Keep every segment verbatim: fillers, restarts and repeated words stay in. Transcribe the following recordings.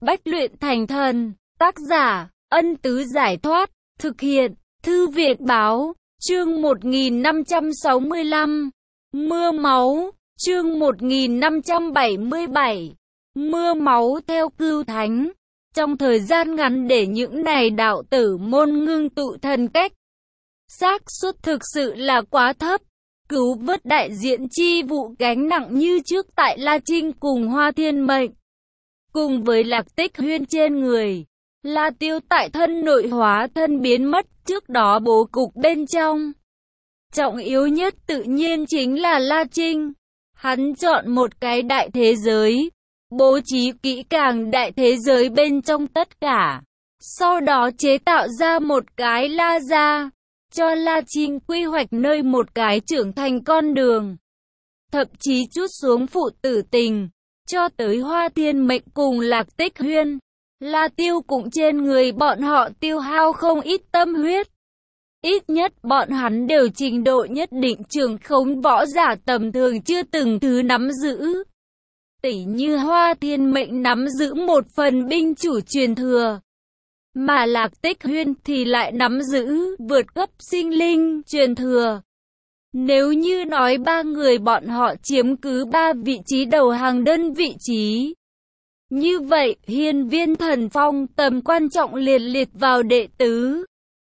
Bách luyện thành thần. Tác giả, Ân Tứ Giải Thoát. Thực hiện, Thư viện Báo. Chương một nghìn năm trăm sáu mươi lăm. Mưa máu. Chương một nghìn năm trăm bảy mươi bảy. Mưa máu theo Cưu Thánh. Trong thời gian ngắn để những này đạo tử môn ngưng tụ thần cách, xác suất thực sự là quá thấp. Cứu vớt đại diện chi vụ gánh nặng như trước tại La Trinh cùng Hoa Thiên Mệnh, cùng với Lạc Tích Huyên trên người. La Tiêu tại thân nội hóa thân biến mất trước đó bố cục bên trong. Trọng yếu nhất tự nhiên chính là La Trinh. Hắn chọn một cái đại thế giới, bố trí kỹ càng đại thế giới bên trong tất cả. Sau đó chế tạo ra một cái La Gia, cho La Trinh quy hoạch nơi một cái trưởng thành con đường. Thậm chí chút xuống phụ tử tình, cho tới Hoa Thiên Mệnh cùng Lạc Tích Huyên. La Tiêu cũng trên người bọn họ tiêu hao không ít tâm huyết. Ít nhất bọn hắn đều trình độ nhất định trường khống võ giả tầm thường chưa từng thứ nắm giữ. Tỉ như Hoa Thiên Mệnh nắm giữ một phần binh chủ truyền thừa, mà Lạc Tích Huyên thì lại nắm giữ vượt cấp sinh linh truyền thừa. Nếu như nói ba người bọn họ chiếm cứ ba vị trí đầu hàng đơn vị trí, như vậy Hiên Viên Thần Phong tầm quan trọng liệt liệt vào đệ tứ.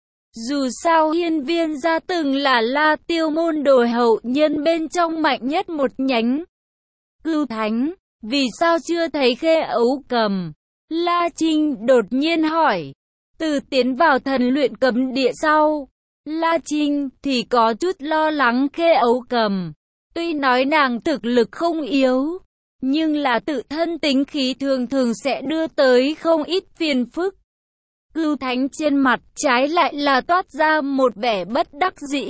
Dù sao Hiên Viên gia từng là La Tiêu môn đồ hậu nhân bên trong mạnh nhất một nhánh. Cưu Thánh, vì sao chưa thấy Khê Ấu Cầm? La Trinh đột nhiên hỏi. Từ tiến vào thần luyện cấm địa sau, La Trinh thì có chút lo lắng Khê Ấu Cầm. Tuy nói nàng thực lực không yếu, nhưng là tự thân tính khí thường thường sẽ đưa tới không ít phiền phức. Cưu Thánh trên mặt trái lại là toát ra một vẻ bất đắc dĩ.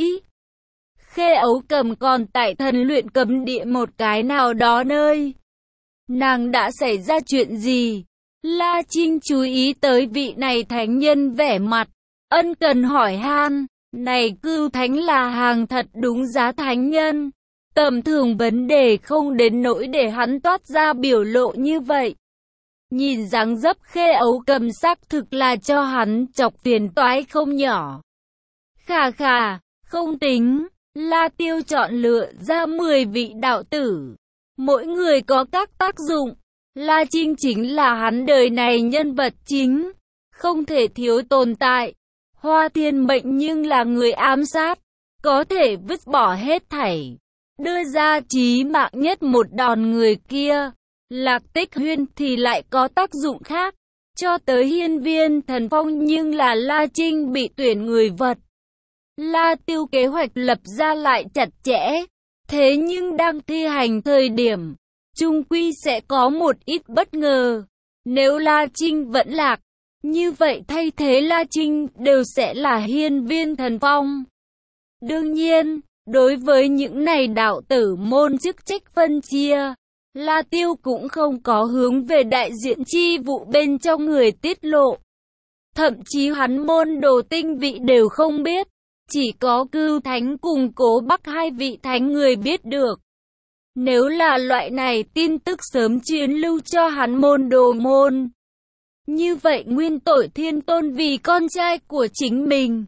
Khê Ấu Cầm còn tại thần luyện cấm địa một cái nào đó nơi. Nàng đã xảy ra chuyện gì? La Trinh chú ý tới vị này thánh nhân vẻ mặt ân cần hỏi han. Này Cưu Thánh là hàng thật đúng giá thánh nhân. Tầm thường vấn đề không đến nỗi để hắn toát ra biểu lộ như vậy. Nhìn dáng dấp Khê Ấu Cầm xác thực là cho hắn chọc phiền toái không nhỏ. Khà khà, không tính. La Tiêu chọn lựa ra mười vị đạo tử, mỗi người có các tác dụng. La Trinh chính là hắn đời này nhân vật chính, không thể thiếu tồn tại. Hoa Thiên Mệnh nhưng là người ám sát, có thể vứt bỏ hết thảy, đưa ra chí mạng nhất một đòn người kia. Lạc Tích Huyên thì lại có tác dụng khác, cho tới Hiên Viên Thần Phong nhưng là La Trinh bị tuyển người vật. La Tiêu kế hoạch lập ra lại chặt chẽ, thế nhưng đang thi hành thời điểm, chung quy sẽ có một ít bất ngờ. Nếu La Trinh vẫn lạc, như vậy thay thế La Trinh đều sẽ là Hiên Viên Thần Phong. Đương nhiên, đối với những này đạo tử môn chức trách phân chia, La Tiêu cũng không có hướng về đại diện chi vụ bên trong người tiết lộ. Thậm chí hắn môn đồ tinh vị đều không biết, chỉ có Cưu Thánh cùng Cố Bắc hai vị thánh người biết được. Nếu là loại này tin tức sớm truyền lưu cho hắn môn đồ môn, như vậy nguyên tội Thiên Tôn vì con trai của chính mình,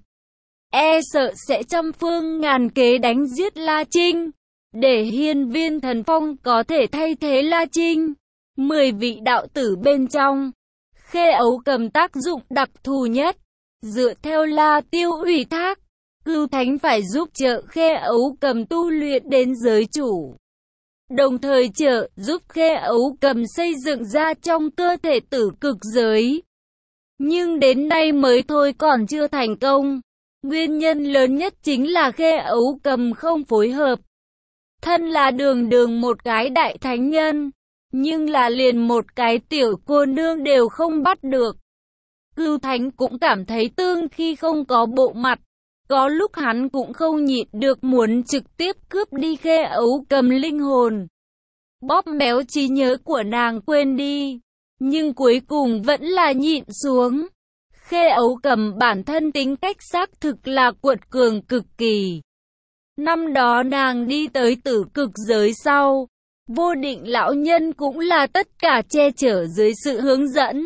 e sợ sẽ trăm phương ngàn kế đánh giết La Trinh, để Hiên Viên Thần Phong có thể thay thế La Trinh. Mười vị đạo tử bên trong, Khê Ấu Cầm tác dụng đặc thù nhất. Dựa theo La Tiêu ủy thác, Cưu Thánh phải giúp trợ Khê Ấu Cầm tu luyện đến giới chủ, đồng thời trợ giúp Khê Ấu Cầm xây dựng ra trong cơ thể tử cực giới. Nhưng đến nay mới thôi còn chưa thành công. Nguyên nhân lớn nhất chính là Khê Ấu Cầm không phối hợp. Thân là đường đường một cái đại thánh nhân, nhưng là liền một cái tiểu cô nương đều không bắt được. Cưu Thánh cũng cảm thấy tương khi không có bộ mặt. Có lúc hắn cũng không nhịn được muốn trực tiếp cướp đi Khê Ấu Cầm linh hồn, bóp méo trí nhớ của nàng quên đi. Nhưng cuối cùng vẫn là nhịn xuống. Khê Ấu Cầm bản thân tính cách xác thực là cuột cường cực kỳ. Năm đó nàng đi tới tử cực giới sau, Vô Định lão nhân cũng là tất cả che chở dưới sự hướng dẫn,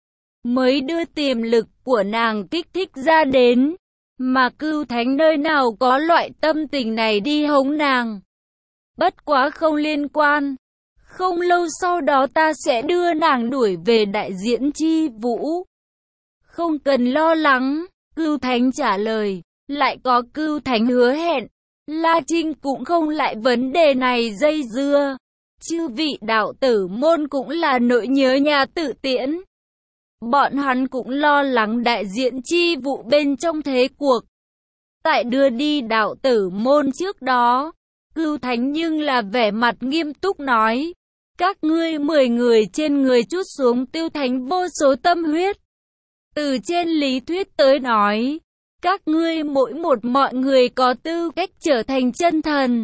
mới đưa tiềm lực của nàng kích thích ra đến, mà Cưu Thánh nơi nào có loại tâm tình này đi hống nàng. Bất quá không liên quan, không lâu sau đó ta sẽ đưa nàng đuổi về đại diễn chi vũ. Không cần lo lắng, Cưu Thánh trả lời, lại có Cưu Thánh hứa hẹn, La Trinh cũng không lại vấn đề này dây dưa. Chư vị đạo tử môn cũng là nỗi nhớ nhà Tử Tiễn. Bọn hắn cũng lo lắng đại diện chi vụ bên trong thế cuộc. Tại đưa đi đạo tử môn trước đó, Cưu Thánh nhưng là vẻ mặt nghiêm túc nói, các ngươi mười người trên người trút xuống Tiêu Thánh vô số tâm huyết. Từ trên lý thuyết tới nói, các ngươi mỗi một mọi người có tư cách trở thành chân thần.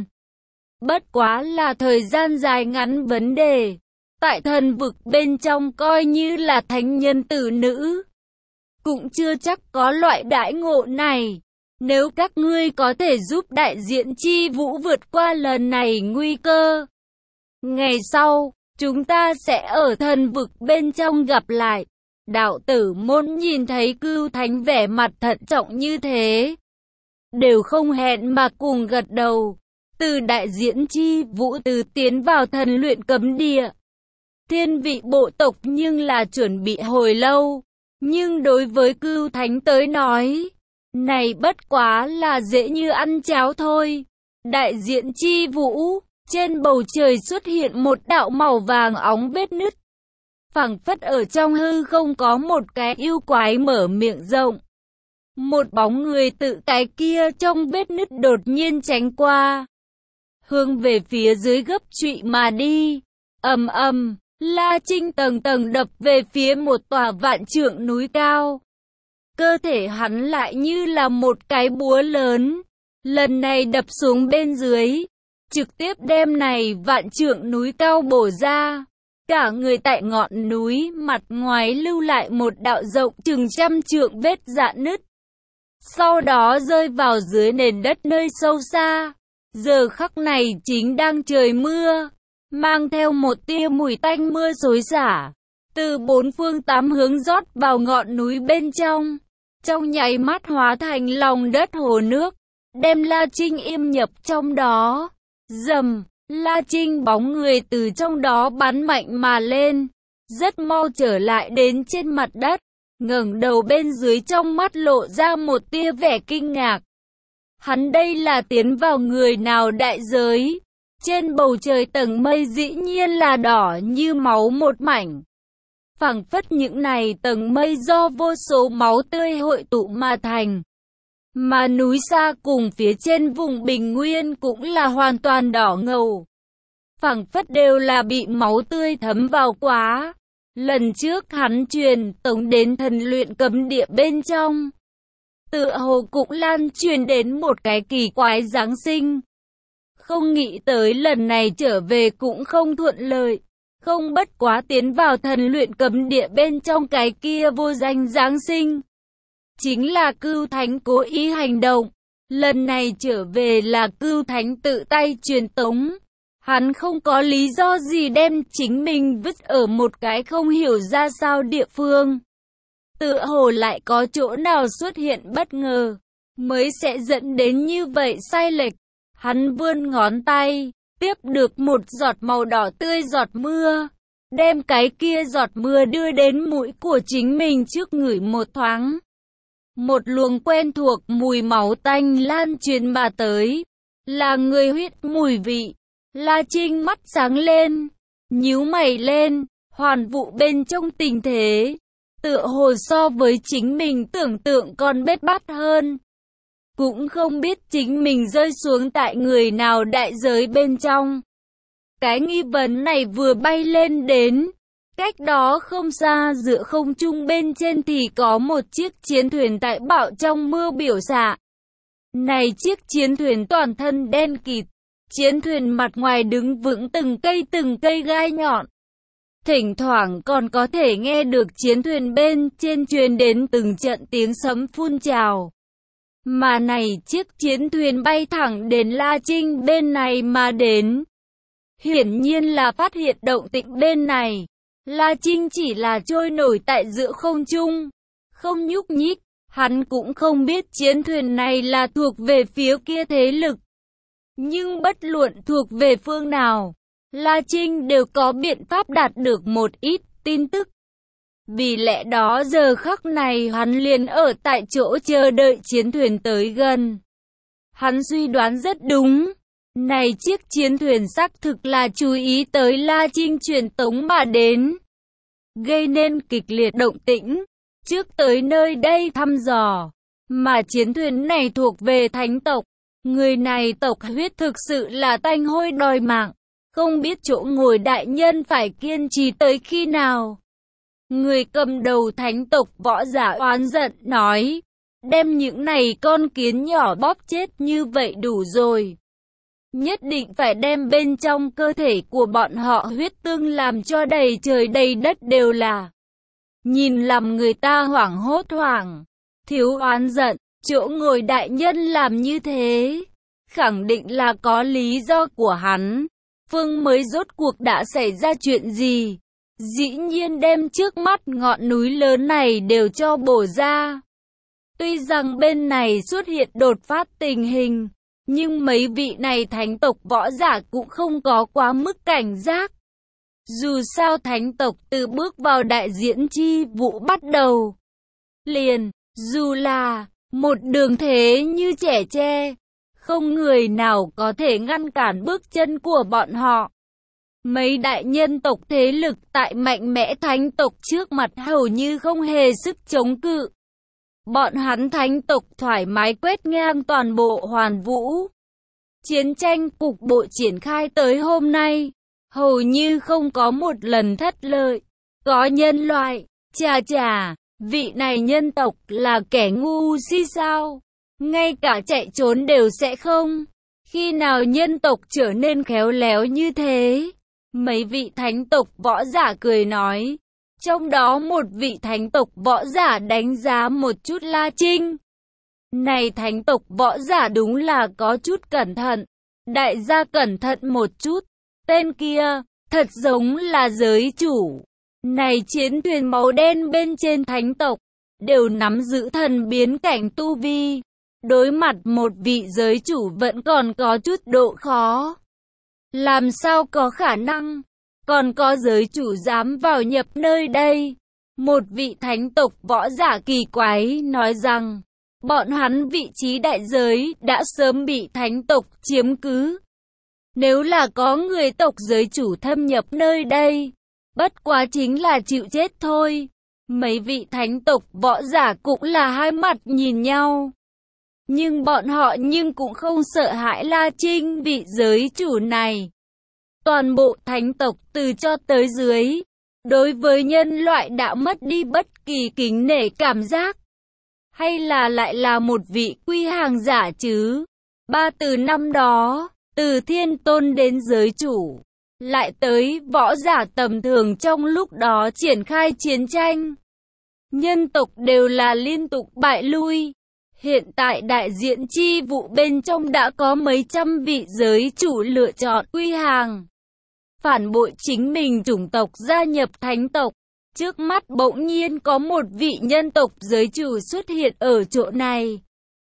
Bất quá là thời gian dài ngắn vấn đề. Tại thần vực bên trong coi như là thánh nhân tử nữ, cũng chưa chắc có loại đãi ngộ này. Nếu các ngươi có thể giúp đại diện chi vũ vượt qua lần này nguy cơ, ngày sau, chúng ta sẽ ở thần vực bên trong gặp lại. Đạo tử môn nhìn thấy Cưu Thánh vẻ mặt thận trọng như thế, đều không hẹn mà cùng gật đầu. Từ đại diễn chi vũ từ tiến vào thần luyện cấm địa, thiên vị bộ tộc nhưng là chuẩn bị hồi lâu. Nhưng đối với Cưu Thánh tới nói, này bất quá là dễ như ăn cháo thôi. Đại diện chi vũ, trên bầu trời xuất hiện một đạo màu vàng óng vết nứt. Phảng phất ở trong hư không có một cái yêu quái mở miệng rộng. Một bóng người tự cái kia trong vết nứt đột nhiên tránh qua, hướng về phía dưới gấp trụy mà đi. Ầm ầm, La Trinh tầng tầng đập về phía một tòa vạn trượng núi cao. Cơ thể hắn lại như là một cái búa lớn, lần này đập xuống bên dưới, trực tiếp đem này vạn trượng núi cao bổ ra. Cả người tại ngọn núi mặt ngoài lưu lại một đạo rộng chừng trăm trượng vết rạn nứt, sau đó rơi vào dưới nền đất nơi sâu xa. Giờ khắc này chính đang trời mưa, mang theo một tia mùi tanh mưa xối xả, từ bốn phương tám hướng rót vào ngọn núi bên trong, trong nháy mắt hóa thành lòng đất hồ nước, đem La Trinh im nhập trong đó. Rầm, La Trinh bóng người từ trong đó bắn mạnh mà lên, rất mau trở lại đến trên mặt đất, ngẩng đầu bên dưới trong mắt lộ ra một tia vẻ kinh ngạc. Hắn đây là tiến vào người nào đại giới? Trên bầu trời tầng mây dĩ nhiên là đỏ như máu một mảnh. Phảng phất những này tầng mây do vô số máu tươi hội tụ mà thành. Mà núi xa cùng phía trên vùng bình nguyên cũng là hoàn toàn đỏ ngầu. Phảng phất đều là bị máu tươi thấm vào quá. Lần trước hắn truyền tống đến thần luyện cấm địa bên trong, tựa hồ cũng lan truyền đến một cái kỳ quái Giáng sinh. Không nghĩ tới lần này trở về cũng không thuận lợi, không bất quá tiến vào thần luyện cấm địa bên trong cái kia vô danh Giáng sinh. Chính là Cưu Thánh cố ý hành động, lần này trở về là Cưu Thánh tự tay truyền tống. Hắn không có lý do gì đem chính mình vứt ở một cái không hiểu ra sao địa phương. Tựa hồ lại có chỗ nào xuất hiện bất ngờ, mới sẽ dẫn đến như vậy sai lệch. Hắn vươn ngón tay, tiếp được một giọt màu đỏ tươi giọt mưa, đem cái kia giọt mưa đưa đến mũi của chính mình trước ngửi một thoáng. Một luồng quen thuộc mùi máu tanh lan truyền mà tới, là người huyết mùi vị. La Trinh mắt sáng lên, nhíu mày lên, hoàn vụ bên trong tình thế, tựa hồ so với chính mình tưởng tượng còn bết bát hơn. Cũng không biết chính mình rơi xuống tại người nào đại giới bên trong. Cái nghi vấn này vừa bay lên đến, cách đó không xa giữa không trung bên trên thì có một chiếc chiến thuyền tại bão trong mưa biểu xạ. Này chiếc chiến thuyền toàn thân đen kịt, chiến thuyền mặt ngoài đứng vững từng cây từng cây gai nhọn. Thỉnh thoảng còn có thể nghe được chiến thuyền bên trên truyền đến từng trận tiếng sấm phun trào. Mà này chiếc chiến thuyền bay thẳng đến La Trinh bên này mà đến. Hiển nhiên là phát hiện động tĩnh bên này. La Trinh chỉ là trôi nổi tại giữa không trung, không nhúc nhích. Hắn cũng không biết chiến thuyền này là thuộc về phía kia thế lực. Nhưng bất luận thuộc về phương nào, La Trinh đều có biện pháp đạt được một ít tin tức. Vì lẽ đó giờ khắc này hắn liền ở tại chỗ chờ đợi chiến thuyền tới gần. Hắn suy đoán rất đúng. Này chiếc chiến thuyền xác thực là chú ý tới La Trinh truyền tống mà đến, gây nên kịch liệt động tĩnh. Trước tới nơi đây thăm dò, mà chiến thuyền này thuộc về thánh tộc. Người này tộc huyết thực sự là tanh hôi đòi mạng. Không biết chỗ ngồi đại nhân phải kiên trì tới khi nào. Người cầm đầu thánh tộc võ giả oán giận nói, đem những này con kiến nhỏ bóp chết như vậy đủ rồi. Nhất định phải đem bên trong cơ thể của bọn họ huyết tương làm cho đầy trời đầy đất đều là. Nhìn làm người ta hoảng hốt hoảng. Thiếu oán giận, chỗ ngồi đại nhân làm như thế, khẳng định là có lý do của hắn. Phương mới rốt cuộc đã xảy ra chuyện gì? Dĩ nhiên đem trước mắt ngọn núi lớn này đều cho bổ ra. Tuy rằng bên này xuất hiện đột phát tình hình, nhưng mấy vị này thánh tộc võ giả cũng không có quá mức cảnh giác. Dù sao thánh tộc từ bước vào đại diễn chi vụ bắt đầu, liền, dù là một đường thế như trẻ tre, không người nào có thể ngăn cản bước chân của bọn họ. Mấy đại nhân tộc thế lực tại mạnh mẽ thánh tộc trước mặt hầu như không hề sức chống cự. Bọn hắn thánh tộc thoải mái quét ngang toàn bộ hoàn vũ. Chiến tranh cục bộ triển khai tới hôm nay, hầu như không có một lần thất lợi. Có nhân loại, chà chà, vị này nhân tộc là kẻ ngu si sao? Ngay cả chạy trốn đều sẽ không. Khi nào nhân tộc trở nên khéo léo như thế? Mấy vị thánh tộc võ giả cười nói. Trong đó một vị thánh tộc võ giả đánh giá một chút La Trinh. Này thánh tộc võ giả đúng là có chút cẩn thận. Đại gia cẩn thận một chút. Tên kia, thật giống là giới chủ. Này chiến thuyền màu đen bên trên thánh tộc, đều nắm giữ thần biến cảnh tu vi. Đối mặt một vị giới chủ vẫn còn có chút độ khó. Làm sao có khả năng, còn có giới chủ dám vào nhập nơi đây? Một vị thánh tộc võ giả kỳ quái nói rằng, bọn hắn vị trí đại giới đã sớm bị thánh tộc chiếm cứ. Nếu là có người tộc giới chủ thâm nhập nơi đây, bất quá chính là chịu chết thôi. Mấy vị thánh tộc võ giả cũng là hai mặt nhìn nhau. Nhưng bọn họ nhưng cũng không sợ hãi La Trinh vị giới chủ này. Toàn bộ thánh tộc từ cho tới dưới, đối với nhân loại đã mất đi bất kỳ kính nể cảm giác. Hay là lại là một vị quy hàng giả chứ? Ba từ năm đó, từ thiên tôn đến giới chủ, lại tới võ giả tầm thường trong lúc đó triển khai chiến tranh. Nhân tộc đều là liên tục bại lui. Hiện tại đại diện chi vụ bên trong đã có mấy trăm vị giới chủ lựa chọn quy hàng, phản bội chính mình chủng tộc gia nhập thánh tộc. Trước mắt bỗng nhiên có một vị nhân tộc giới chủ xuất hiện ở chỗ này.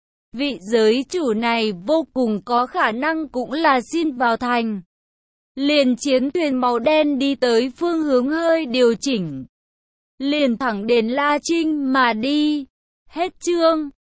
Vị giới chủ này vô cùng có khả năng cũng là xin vào thành. Liền chiến thuyền màu đen đi tới phương hướng hơi điều chỉnh, liền thẳng đến La Trinh mà đi. Hết chương.